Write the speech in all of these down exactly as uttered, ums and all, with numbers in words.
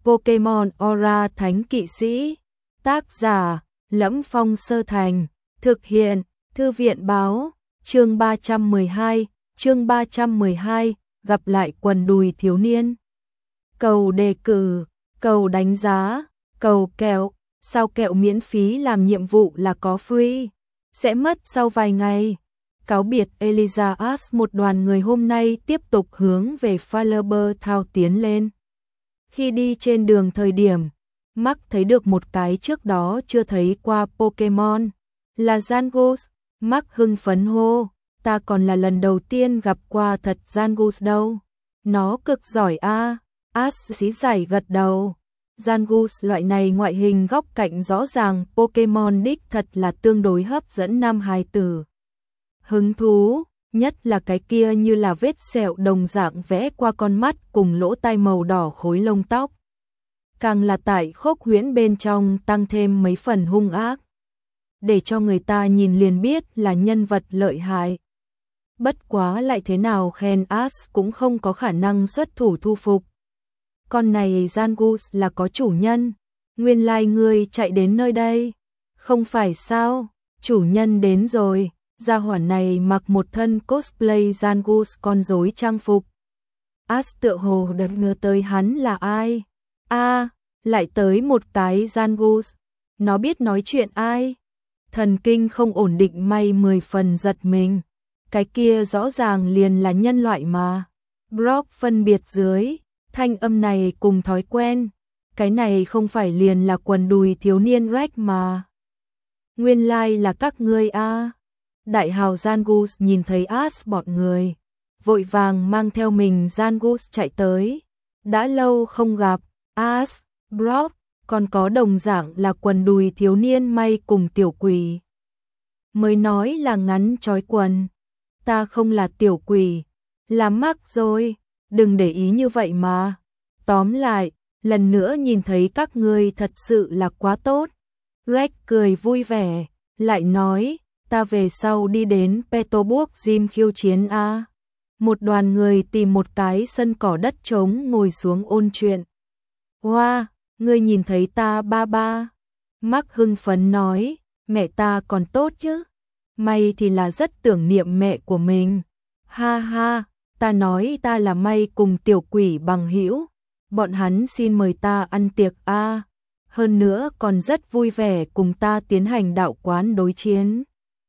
Pokemon Aura Thánh Kỵ Sĩ. Tác giả: Lẫm Phong Sơ Thành. Thực hiện: Thư viện báo. Chương ba trăm mười hai, chương ba trăm mười hai, gặp lại quần đùi thiếu niên. Cầu đề cử, cầu đánh giá, cầu kẹo, sao kẹo miễn phí làm nhiệm vụ là có free, sẽ mất sau vài ngày. Cáo biệt Eliza Ash, một đoàn người hôm nay tiếp tục hướng về Fireber Town tiến lên. Khi đi trên đường thời điểm, Mark thấy được một cái trước đó chưa thấy qua Pokemon, là Zangoose. Mark hưng phấn hô, ta còn là lần đầu tiên gặp qua thật Zangoose đâu. Nó cực giỏi a. À. Ash xí giải gật đầu. Zangoose loại này ngoại hình góc cạnh rõ ràng Pokemon đích thật là tương đối hấp dẫn nam hài tử. Hứng thú, nhất là cái kia như là vết sẹo đồng dạng vẽ qua con mắt cùng lỗ tai màu đỏ khối lông tóc. Càng là tại khốc huyễn bên trong tăng thêm mấy phần hung ác, để cho người ta nhìn liền biết là nhân vật lợi hại. Bất quá lại thế nào khen Ash cũng không có khả năng xuất thủ thu phục. Con này Zangoose là có chủ nhân, nguyên lai like ngươi chạy đến nơi đây. Không phải sao, chủ nhân đến rồi. Gia hỏa này mặc một thân cosplay Zangoose con rối trang phục. Ash tựa hồ đã ngờ tới hắn là ai. A, à, lại tới một cái Zangoose. Nó biết nói chuyện ai? Thần kinh không ổn định may mười phần giật mình. Cái kia rõ ràng liền là nhân loại mà. Brock phân biệt dưới, thanh âm này cùng thói quen. Cái này không phải liền là quần đùi thiếu niên Rex mà. Nguyên lai like là các ngươi a. À. Đại hào Zangoose nhìn thấy Ash bọn người, vội vàng mang theo mình Zangoose chạy tới. Đã lâu không gặp, Ash, Brock, còn có đồng dạng là quần đùi thiếu niên may cùng tiểu quỷ. Mới nói là ngắn trói quần. Ta không là tiểu quỷ, là Mark rồi, đừng để ý như vậy mà. Tóm lại, lần nữa nhìn thấy các ngươi thật sự là quá tốt. Rex cười vui vẻ, lại nói, ta về sau đi đến Petalburg Gym khiêu chiến a. Một đoàn người tìm một cái sân cỏ đất trống ngồi xuống ôn chuyện. Hoa, wow, ngươi nhìn thấy ta ba ba. Mark hưng phấn nói, mẹ ta còn tốt chứ. May thì là rất tưởng niệm mẹ của mình. Ha ha, ta nói ta là May cùng tiểu quỷ bằng hữu. Bọn hắn xin mời ta ăn tiệc a. Hơn nữa còn rất vui vẻ cùng ta tiến hành đạo quán đối chiến.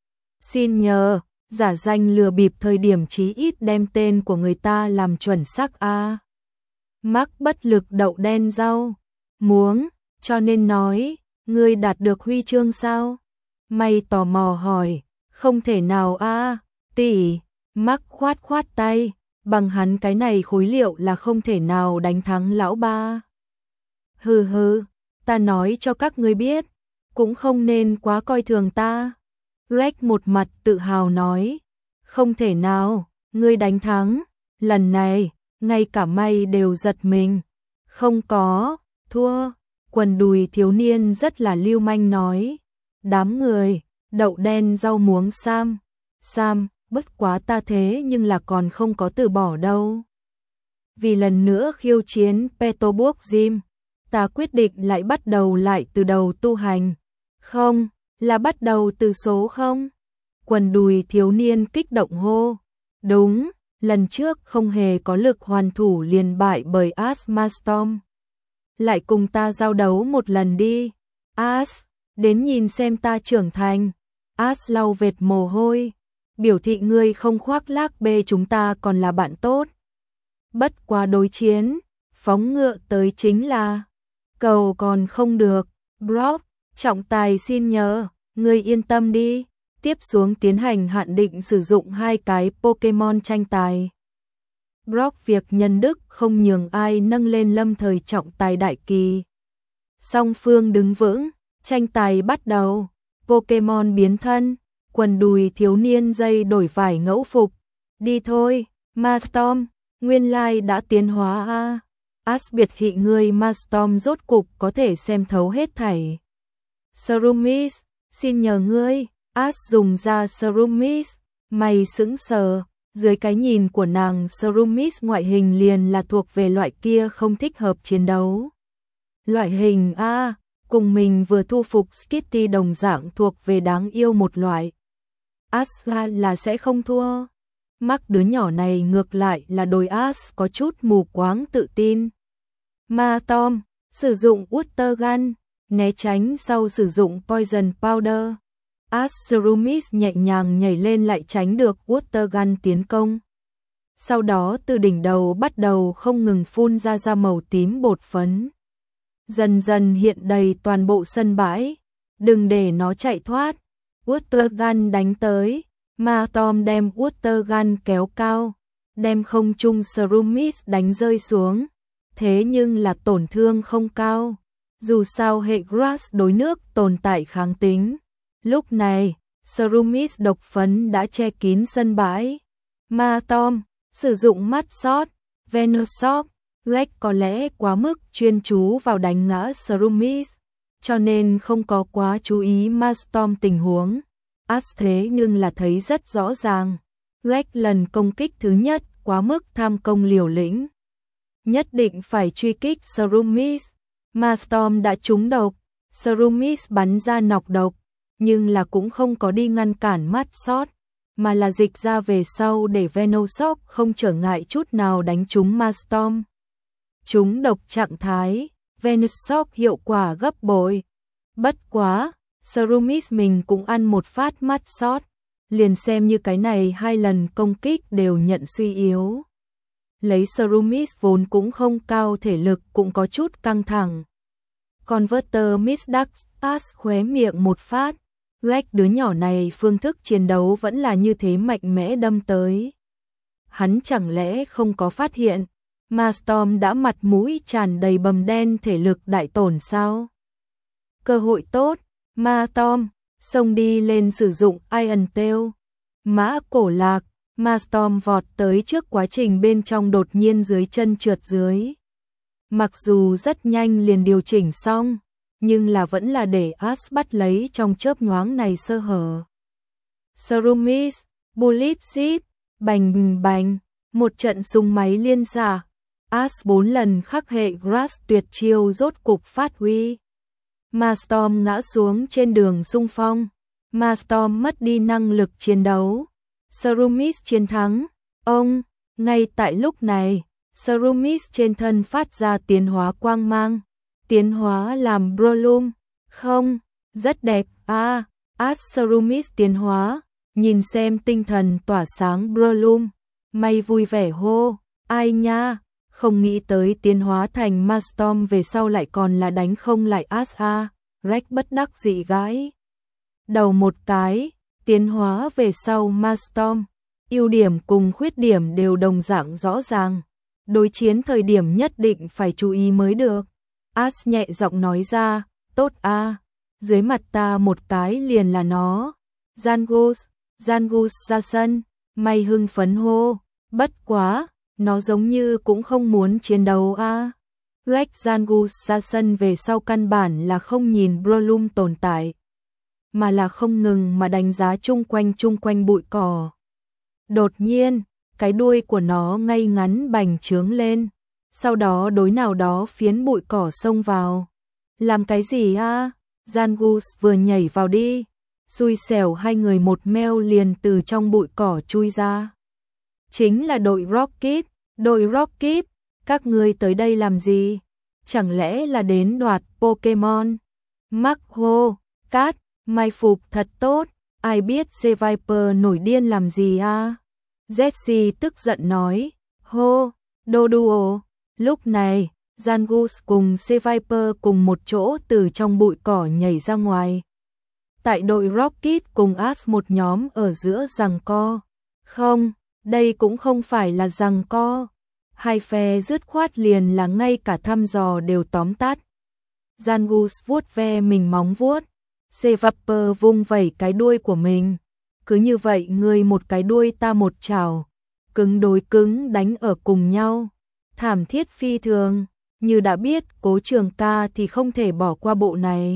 Xin nhờ, giả danh lừa bịp thời điểm chí ít đem tên của người ta làm chuẩn xác a. Mark bất lực đậu đen rau muống, cho nên nói, ngươi đạt được huy chương sao? May tò mò hỏi, không thể nào a, tỷ. Mark khoát khoát tay, bằng hắn cái này khối liệu là không thể nào đánh thắng lão ba. Hừ hừ, ta nói cho các ngươi biết, cũng không nên quá coi thường ta. Rex một mặt tự hào nói, không thể nào, ngươi đánh thắng, lần này, ngay cả May đều giật mình. Không có, thua, quần đùi thiếu niên rất là lưu manh nói. Đám người, đậu đen rau muống Sam, Sam, bất quá ta thế nhưng là còn không có từ bỏ đâu. Vì lần nữa khiêu chiến Petalburg Gym, ta quyết định lại bắt đầu lại từ đầu tu hành. Không, là bắt đầu từ số không? Quần đùi thiếu niên kích động hô. Đúng, lần trước không hề có lực hoàn thủ liền bại bởi Ashmastorm. Lại cùng ta giao đấu một lần đi. Ash, đến nhìn xem ta trưởng thành. Ash lau vệt mồ hôi, biểu thị ngươi không khoác lác bê chúng ta còn là bạn tốt. Bất quá đối chiến, phóng ngựa tới chính là cầu còn không được. Brock, trọng tài xin nhờ, ngươi yên tâm đi. Tiếp xuống tiến hành hạn định sử dụng hai cái Pokemon tranh tài. Brock việc nhân đức không nhường ai nâng lên lâm thời trọng tài đại kỳ. Song phương đứng vững, tranh tài bắt đầu. Pokemon biến thân, quần đùi thiếu niên dây đổi vải ngẫu phục. Đi thôi, Mastorm, nguyên lai đã tiến hóa a. Ash biệt thị người Mastorm rốt cục có thể xem thấu hết thảy. Shroomis, xin nhờ ngươi. Ash dùng ra Shroomis, mày sững sờ, dưới cái nhìn của nàng Shroomis ngoại hình liền là thuộc về loại kia không thích hợp chiến đấu. Loại hình A, cùng mình vừa thu phục Skitty đồng dạng thuộc về đáng yêu một loại. Asa là sẽ không thua. Mắc đứa nhỏ này ngược lại là đôi As có chút mù quáng tự tin. Ma Tom, sử dụng Water Gun, né tránh sau sử dụng Poison Powder. Azurumis nhẹ nhàng nhảy lên lại tránh được Water Gun tiến công. Sau đó từ đỉnh đầu bắt đầu không ngừng phun ra ra màu tím bột phấn. Dần dần hiện đầy toàn bộ sân bãi. Đừng để nó chạy thoát. Water Gun đánh tới. Ma Tom đem Water Gun kéo cao. Đem không trung Azurumis đánh rơi xuống. Thế nhưng là tổn thương không cao. Dù sao hệ Grass đối nước tồn tại kháng tính. Lúc này, Azurumis độc phấn đã che kín sân bãi. Ma Tom sử dụng mắt sót, Venoshock, Rex có lẽ quá mức chuyên chú vào đánh ngã Azurumis, cho nên không có quá chú ý Ma Storm tình huống. As thế nhưng là thấy rất rõ ràng. Rex lần công kích thứ nhất quá mức tham công liều lĩnh. Nhất định phải truy kích Azurumis. Ma Storm đã trúng độc, Azurumis bắn ra nọc độc, nhưng là cũng không có đi ngăn cản mắt sót, mà là dịch ra về sau để Venoshock không trở ngại chút nào đánh trúng Ma Storm. Trúng độc trạng thái, Venoshock hiệu quả gấp bội. Bất quá, Azurumis mình cũng ăn một phát mắt sót, liền xem như cái này hai lần công kích đều nhận suy yếu. Lấy Azurumis vốn cũng không cao thể lực cũng có chút căng thẳng. Converter Misdax As khóe miệng một phát. Rex đứa nhỏ này phương thức chiến đấu vẫn là như thế mạnh mẽ đâm tới. Hắn chẳng lẽ không có phát hiện, Ma Storm đã mặt mũi tràn đầy bầm đen thể lực đại tổn sao? Cơ hội tốt, Ma Storm, xông đi lên sử dụng Iron Tail. Mã cổ lạc, Ma Storm vọt tới trước quá trình bên trong đột nhiên dưới chân trượt dưới. Mặc dù rất nhanh liền điều chỉnh xong, nhưng là vẫn là để As bắt lấy trong chớp nhoáng này sơ hở. Azurumis, Bullet Seed, bành bành, một trận súng máy liên xạ. As bốn lần khắc hệ Grass tuyệt chiêu rốt cục phát huy. Ma Storm ngã xuống trên đường xung phong. Ma Storm mất đi năng lực chiến đấu. Azurumis chiến thắng. Ông, ngay tại lúc này, Azurumis trên thân phát ra tiến hóa quang mang. Tiến hóa làm Brolum. Không, rất đẹp. À, Azurumis tiến hóa. Nhìn xem tinh thần tỏa sáng Brolum. May vui vẻ hô. Ai nha, không nghĩ tới tiến hóa thành Ma Storm về sau lại còn là đánh không lại Asa. Rex bất đắc dĩ gãi đầu một cái. Tiến hóa về sau Ma Storm, ưu điểm cùng khuyết điểm đều đồng dạng rõ ràng. Đối chiến thời điểm nhất định phải chú ý mới được. As nhẹ giọng nói ra, tốt a, à, dưới mặt ta một cái liền là nó. Zangus, Zangus ra sân, may hưng phấn hô, bất quá, nó giống như cũng không muốn chiến đấu a. À. Rex Zangus ra sân về sau căn bản là không nhìn Brolum tồn tại, mà là không ngừng mà đánh giá chung quanh chung quanh bụi cỏ. Đột nhiên, cái đuôi của nó ngay ngắn bành trướng lên, sau đó đối nào đó phiến bụi cỏ xông vào. Làm cái gì a? À? Zangus vừa nhảy vào đi, xui xẻo hai người một meo liền từ trong bụi cỏ chui ra. Chính là đội Rocket, đội Rocket, các ngươi tới đây làm gì? Chẳng lẽ là đến đoạt Pokemon? Mark hô, Cát, mai phục thật tốt, ai biết C-Viper nổi điên làm gì a? À? Jessie tức giận nói, hô, Doduo. Lúc này, Zangus cùng C-Viper cùng một chỗ từ trong bụi cỏ nhảy ra ngoài. Tại đội Rocket cùng As một nhóm ở giữa giằng co. Không, đây cũng không phải là giằng co. Hai phe dứt khoát liền là ngay cả thăm dò đều tóm tắt. Zangus vuốt ve mình móng vuốt. C-Viper vung vẩy cái đuôi của mình. Cứ như vậy người một cái đuôi ta một chảo. Cứng đối cứng đánh ở cùng nhau. Thảm thiết phi thường. Như đã biết Cố Trường Ca thì không thể bỏ qua bộ này.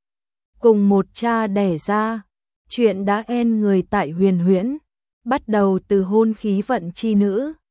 Cùng một cha đẻ ra. Chuyện đã en người tại Huyền Huyễn. Bắt đầu từ hôn khí vận chi nữ.